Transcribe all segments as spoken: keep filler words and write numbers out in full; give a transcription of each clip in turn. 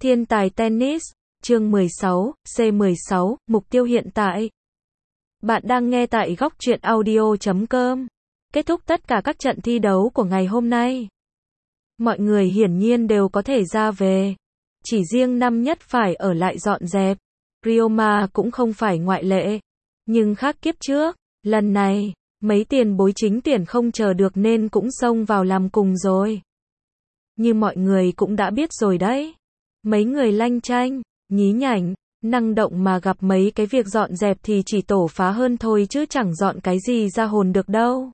Thiên tài tennis, chương mười sáu, C mười sáu, mục tiêu hiện tại. Bạn đang nghe tại góc truyện audio chấm com. Kết thúc tất cả các trận thi đấu của ngày hôm nay. Mọi người hiển nhiên đều có thể ra về. Chỉ riêng năm nhất phải ở lại dọn dẹp. Ryoma cũng không phải ngoại lệ. Nhưng khác kiếp trước, lần này, mấy tiền bối chính tuyển không chờ được nên cũng xông vào làm cùng rồi. Như mọi người cũng đã biết rồi đấy. Mấy người lanh chanh, nhí nhảnh, năng động mà gặp mấy cái việc dọn dẹp thì chỉ tổ phá hơn thôi chứ chẳng dọn cái gì ra hồn được đâu.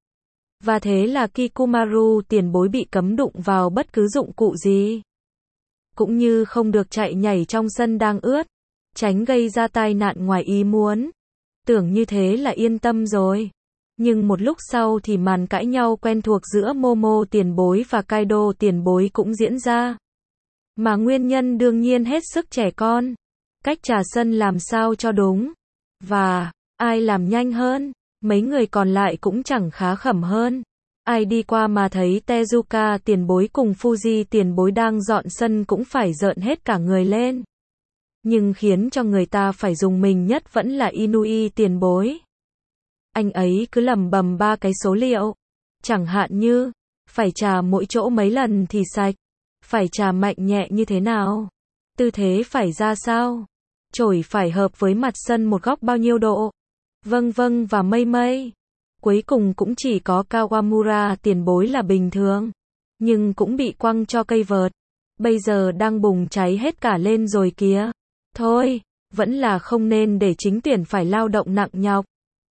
Và thế là Kikumaru tiền bối bị cấm đụng vào bất cứ dụng cụ gì. Cũng như không được chạy nhảy trong sân đang ướt, tránh gây ra tai nạn ngoài ý muốn. Tưởng như thế là yên tâm rồi. Nhưng một lúc sau thì màn cãi nhau quen thuộc giữa Momo tiền bối và Kaido tiền bối cũng diễn ra. Mà nguyên nhân đương nhiên hết sức trẻ con. Cách trà sân làm sao cho đúng. Và, ai làm nhanh hơn, mấy người còn lại cũng chẳng khá khẩm hơn. Ai đi qua mà thấy Tezuka tiền bối cùng Fuji tiền bối đang dọn sân cũng phải rợn hết cả người lên. Nhưng khiến cho người ta phải dùng mình nhất vẫn là Inui tiền bối. Anh ấy cứ lẩm bẩm ba cái số liệu. Chẳng hạn như, phải trà mỗi chỗ mấy lần thì sạch. Phải trà mạnh nhẹ như thế nào? Tư thế phải ra sao? Chổi phải hợp với mặt sân một góc bao nhiêu độ? Vâng vâng và mây mây. Cuối cùng cũng chỉ có Kawamura tiền bối là bình thường. Nhưng cũng bị quăng cho cây vợt. Bây giờ đang bùng cháy hết cả lên rồi kìa. Thôi, vẫn là không nên để chính tuyển phải lao động nặng nhọc.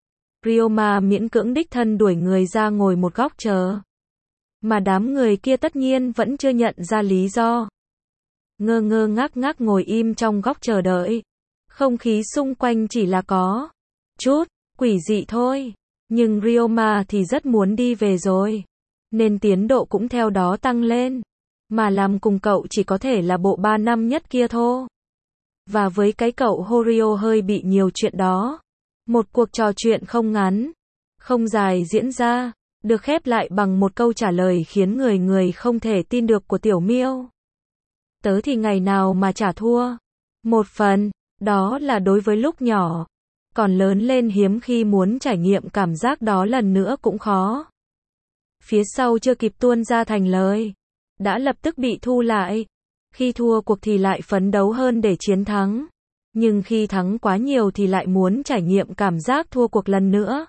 Ryoma miễn cưỡng đích thân đuổi người ra ngồi một góc chờ. Mà đám người kia tất nhiên vẫn chưa nhận ra lý do. Ngơ ngơ ngác ngác ngồi im trong góc chờ đợi. Không khí xung quanh chỉ là có chút quỷ dị thôi. Nhưng Ryoma thì rất muốn đi về rồi. Nên tiến độ cũng theo đó tăng lên. Mà làm cùng cậu chỉ có thể là bộ ba năm nhất kia thôi. Và với cái cậu Horio hơi bị nhiều chuyện đó. Một cuộc trò chuyện không ngắn, không dài diễn ra. Được khép lại bằng một câu trả lời khiến người người không thể tin được của Tiểu Miêu. Tớ thì ngày nào mà chả thua. Một phần, đó là đối với lúc nhỏ. Còn lớn lên hiếm khi muốn trải nghiệm cảm giác đó lần nữa cũng khó. Phía sau chưa kịp tuôn ra thành lời. Đã lập tức bị thu lại. Khi thua cuộc thì lại phấn đấu hơn để chiến thắng. Nhưng khi thắng quá nhiều thì lại muốn trải nghiệm cảm giác thua cuộc lần nữa.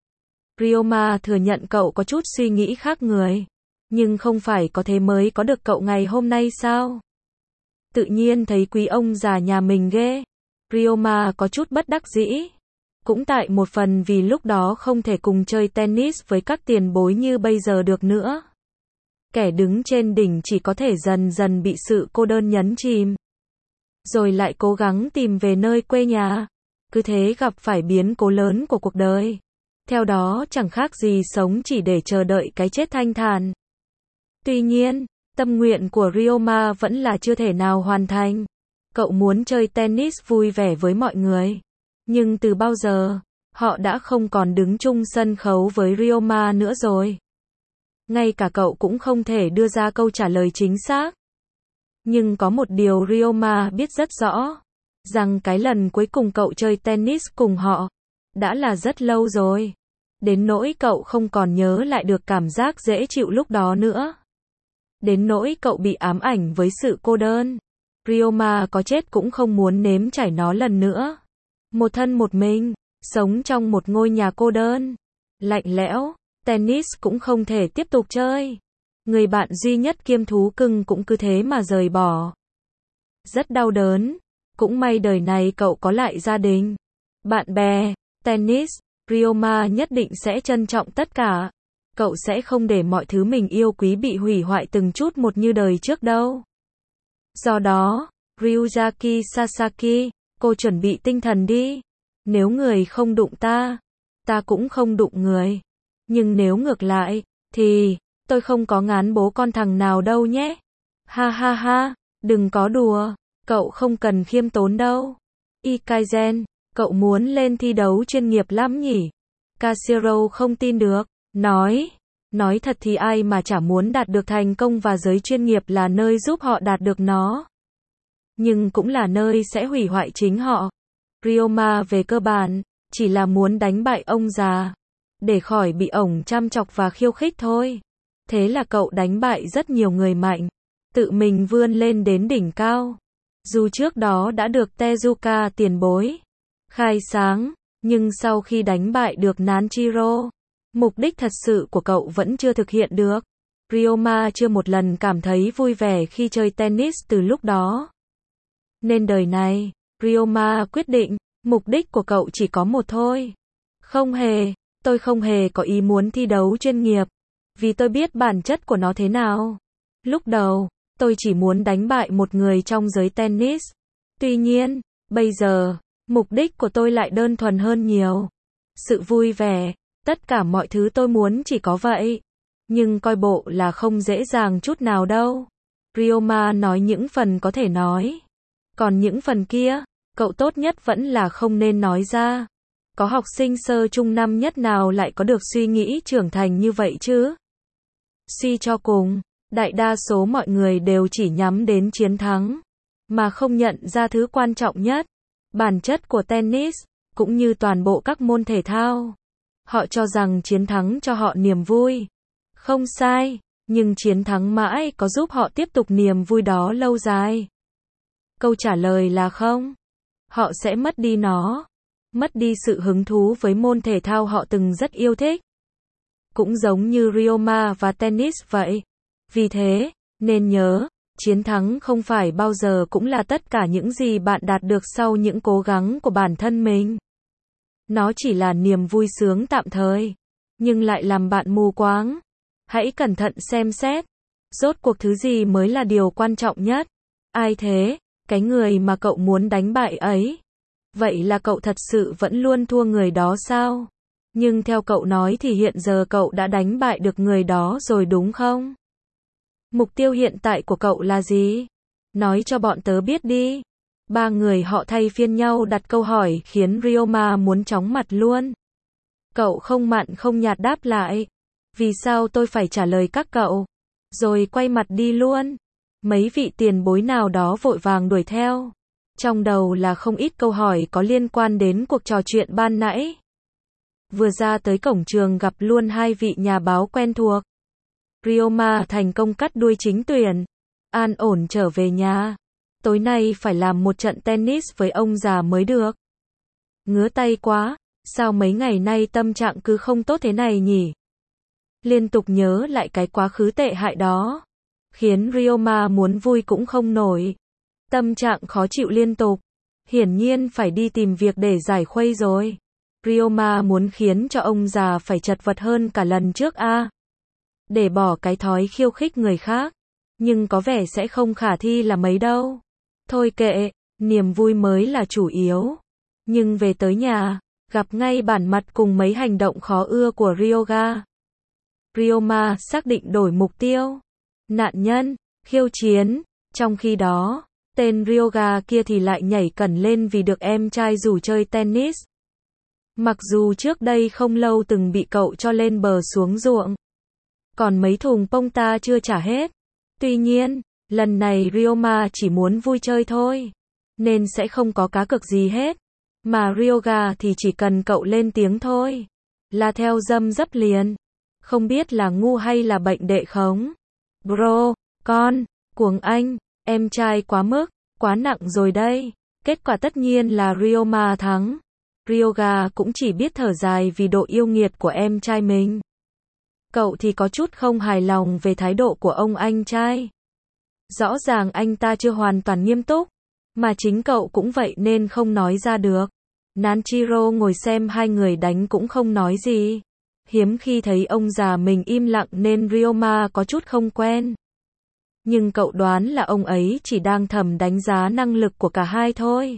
Ryoma thừa nhận cậu có chút suy nghĩ khác người. Nhưng không phải có thế mới có được cậu ngày hôm nay sao? Tự nhiên thấy quý ông già nhà mình ghê. Ryoma có chút bất đắc dĩ. Cũng tại một phần vì lúc đó không thể cùng chơi tennis với các tiền bối như bây giờ được nữa. Kẻ đứng trên đỉnh chỉ có thể dần dần bị sự cô đơn nhấn chìm. Rồi lại cố gắng tìm về nơi quê nhà. Cứ thế gặp phải biến cố lớn của cuộc đời. Theo đó chẳng khác gì sống chỉ để chờ đợi cái chết thanh thản. Tuy nhiên, tâm nguyện của Ryoma vẫn là chưa thể nào hoàn thành. Cậu muốn chơi tennis vui vẻ với mọi người. Nhưng từ bao giờ, họ đã không còn đứng chung sân khấu với Ryoma nữa rồi. Ngay cả cậu cũng không thể đưa ra câu trả lời chính xác. Nhưng có một điều Ryoma biết rất rõ. Rằng cái lần cuối cùng cậu chơi tennis cùng họ đã là rất lâu rồi. Đến nỗi cậu không còn nhớ lại được cảm giác dễ chịu lúc đó nữa. Đến nỗi cậu bị ám ảnh với sự cô đơn. Ryoma có chết cũng không muốn nếm trải nó lần nữa. Một thân một mình, sống trong một ngôi nhà cô đơn, lạnh lẽo, tennis cũng không thể tiếp tục chơi. Người bạn duy nhất kiêm thú cưng cũng cứ thế mà rời bỏ. Rất đau đớn. Cũng may đời này cậu có lại gia đình, bạn bè, tennis. Ryoma nhất định sẽ trân trọng tất cả. Cậu sẽ không để mọi thứ mình yêu quý bị hủy hoại từng chút một như đời trước đâu. Do đó, Ryuzaki Sasaki, cô chuẩn bị tinh thần đi. Nếu người không đụng ta, ta cũng không đụng người. Nhưng nếu ngược lại, thì, tôi không có ngán bố con thằng nào đâu nhé. Ha ha ha, đừng có đùa. Cậu không cần khiêm tốn đâu. Ikaizen, cậu muốn lên thi đấu chuyên nghiệp lắm nhỉ? Kashiro không tin được. Nói, nói thật thì ai mà chả muốn đạt được thành công và giới chuyên nghiệp là nơi giúp họ đạt được nó. nhưng cũng là nơi sẽ hủy hoại chính họ. Ryoma về cơ bản, chỉ là muốn đánh bại ông già, để khỏi bị ổng chăm chọc và khiêu khích thôi. Thế là cậu đánh bại rất nhiều người mạnh, tự mình vươn lên đến đỉnh cao. Dù trước đó đã được Tezuka tiền bối khai sáng, nhưng sau khi đánh bại được Nanjiro, mục đích thật sự của cậu vẫn chưa thực hiện được. Ryoma chưa một lần cảm thấy vui vẻ khi chơi tennis từ lúc đó. Nên đời này, Ryoma quyết định, mục đích của cậu chỉ có một thôi. Không hề, tôi không hề có ý muốn thi đấu chuyên nghiệp, vì tôi biết bản chất của nó thế nào. Lúc đầu, tôi chỉ muốn đánh bại một người trong giới tennis. Tuy nhiên, bây giờ, mục đích của tôi lại đơn thuần hơn nhiều. Sự vui vẻ, tất cả mọi thứ tôi muốn chỉ có vậy. Nhưng coi bộ là không dễ dàng chút nào đâu. Ryoma nói những phần có thể nói. Còn những phần kia, cậu tốt nhất vẫn là không nên nói ra. Có học sinh sơ trung năm nhất nào lại có được suy nghĩ trưởng thành như vậy chứ? Suy cho cùng, đại đa số mọi người đều chỉ nhắm đến chiến thắng, mà không nhận ra thứ quan trọng nhất, bản chất của tennis, cũng như toàn bộ các môn thể thao. Họ cho rằng chiến thắng cho họ niềm vui. Không sai, nhưng chiến thắng mãi có giúp họ tiếp tục niềm vui đó lâu dài? Câu trả lời là không. Họ sẽ mất đi nó, mất đi sự hứng thú với môn thể thao họ từng rất yêu thích. Cũng giống như Ryoma và tennis vậy. Vì thế, nên nhớ, chiến thắng không phải bao giờ cũng là tất cả những gì bạn đạt được sau những cố gắng của bản thân mình. Nó chỉ là niềm vui sướng tạm thời, nhưng lại làm bạn mù quáng. Hãy cẩn thận xem xét, rốt cuộc thứ gì mới là điều quan trọng nhất. Ai thế, cái người mà cậu muốn đánh bại ấy? Vậy là cậu thật sự vẫn luôn thua người đó sao? Nhưng theo cậu nói thì hiện giờ cậu đã đánh bại được người đó rồi đúng không? Mục tiêu hiện tại của cậu là gì? Nói cho bọn tớ biết đi. Ba người họ thay phiên nhau đặt câu hỏi khiến Ryoma muốn chóng mặt luôn. Cậu không mặn không nhạt đáp lại. Vì sao tôi phải trả lời các cậu? Rồi quay mặt đi luôn. Mấy vị tiền bối nào đó vội vàng đuổi theo. Trong đầu là không ít câu hỏi có liên quan đến cuộc trò chuyện ban nãy. Vừa ra tới cổng trường gặp luôn hai vị nhà báo quen thuộc. Ryoma thành công cắt đuôi chính tuyển. An ổn trở về nhà. Tối nay phải làm một trận tennis với ông già mới được. Ngứa tay quá, sao mấy ngày nay tâm trạng cứ không tốt thế này nhỉ? Liên tục nhớ lại cái quá khứ tệ hại đó, khiến Ryoma muốn vui cũng không nổi. Tâm trạng khó chịu liên tục. Hiển nhiên phải đi tìm việc để giải khuây rồi. Ryoma muốn khiến cho ông già phải chật vật hơn cả lần trước a. Để bỏ cái thói khiêu khích người khác. Nhưng có vẻ sẽ không khả thi là mấy đâu. Thôi kệ, niềm vui mới là chủ yếu. Nhưng về tới nhà, gặp ngay bản mặt cùng mấy hành động khó ưa của Ryoga. Ryoma xác định đổi mục tiêu. Nạn nhân, khiêu chiến. Trong khi đó, tên Ryoga kia thì lại nhảy cẩn lên vì được em trai rủ chơi tennis. Mặc dù trước đây không lâu từng bị cậu cho lên bờ xuống ruộng. Còn mấy thùng pông ta chưa trả hết. Tuy nhiên, lần này Ryoma chỉ muốn vui chơi thôi. Nên sẽ không có cá cược gì hết. Mà Ryoga thì chỉ cần cậu lên tiếng thôi. Là theo dâm dấp liền. Không biết là ngu hay là bệnh đệ khống. Bro, con, cuồng anh, em trai quá mức, quá nặng rồi đây. Kết quả tất nhiên là Ryoma thắng. Ryoga cũng chỉ biết thở dài vì độ yêu nghiệt của em trai mình. Cậu thì có chút không hài lòng về thái độ của ông anh trai. Rõ ràng anh ta chưa hoàn toàn nghiêm túc, mà chính cậu cũng vậy nên không nói ra được. Nanjiro ngồi xem hai người đánh cũng không nói gì. Hiếm khi thấy ông già mình im lặng nên Ryoma có chút không quen. Nhưng cậu đoán là ông ấy chỉ đang thầm đánh giá năng lực của cả hai thôi.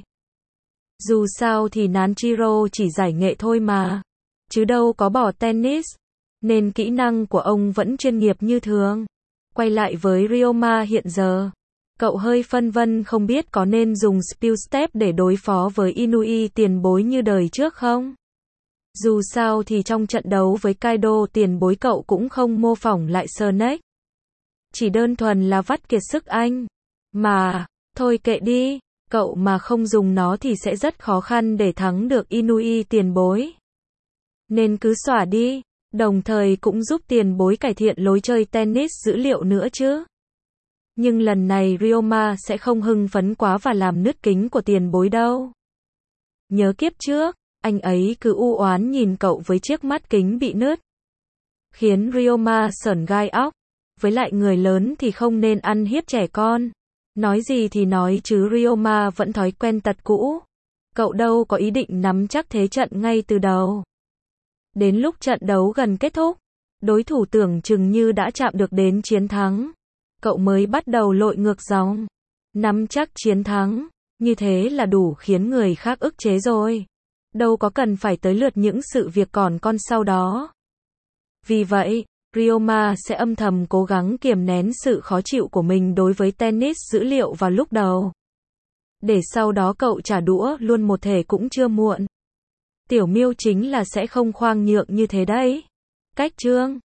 Dù sao thì Nanjiro chỉ giải nghệ thôi mà, chứ đâu có bỏ tennis, nên kỹ năng của ông vẫn chuyên nghiệp như thường. Quay lại với Ryoma hiện giờ, cậu hơi phân vân không biết có nên dùng Spill Step để đối phó với Inui tiền bối như đời trước không? Dù sao thì trong trận đấu với Kaido tiền bối cậu cũng không mô phỏng lại Snake. Chỉ đơn thuần là vắt kiệt sức anh. Mà, Thôi kệ đi, cậu mà không dùng nó thì sẽ rất khó khăn để thắng được Inui tiền bối. Nên cứ xóa đi, đồng thời cũng giúp tiền bối cải thiện lối chơi tennis dữ liệu nữa chứ. Nhưng lần này Ryoma sẽ không hưng phấn quá và làm nứt kính của tiền bối đâu. Nhớ kiếp trước, anh ấy cứ u oán nhìn cậu với chiếc mắt kính bị nứt. Khiến Ryoma sởn gai óc. Với lại người lớn thì không nên ăn hiếp trẻ con. Nói gì thì nói chứ Ryoma vẫn thói quen tật cũ. Cậu đâu có ý định nắm chắc thế trận ngay từ đầu. Đến lúc trận đấu gần kết thúc, đối thủ tưởng chừng như đã chạm được đến chiến thắng. Cậu mới bắt đầu lội ngược dòng. Nắm chắc chiến thắng, như thế là đủ khiến người khác ức chế rồi. Đâu có cần phải tới lượt những sự việc còn con sau đó. Vì vậy, Ryoma sẽ âm thầm cố gắng kiềm nén sự khó chịu của mình đối với tennis dữ liệu vào lúc đầu. Để sau đó cậu trả đũa luôn một thể cũng chưa muộn. Tiểu Miêu chính là sẽ không khoan nhượng như thế đấy. Cách chương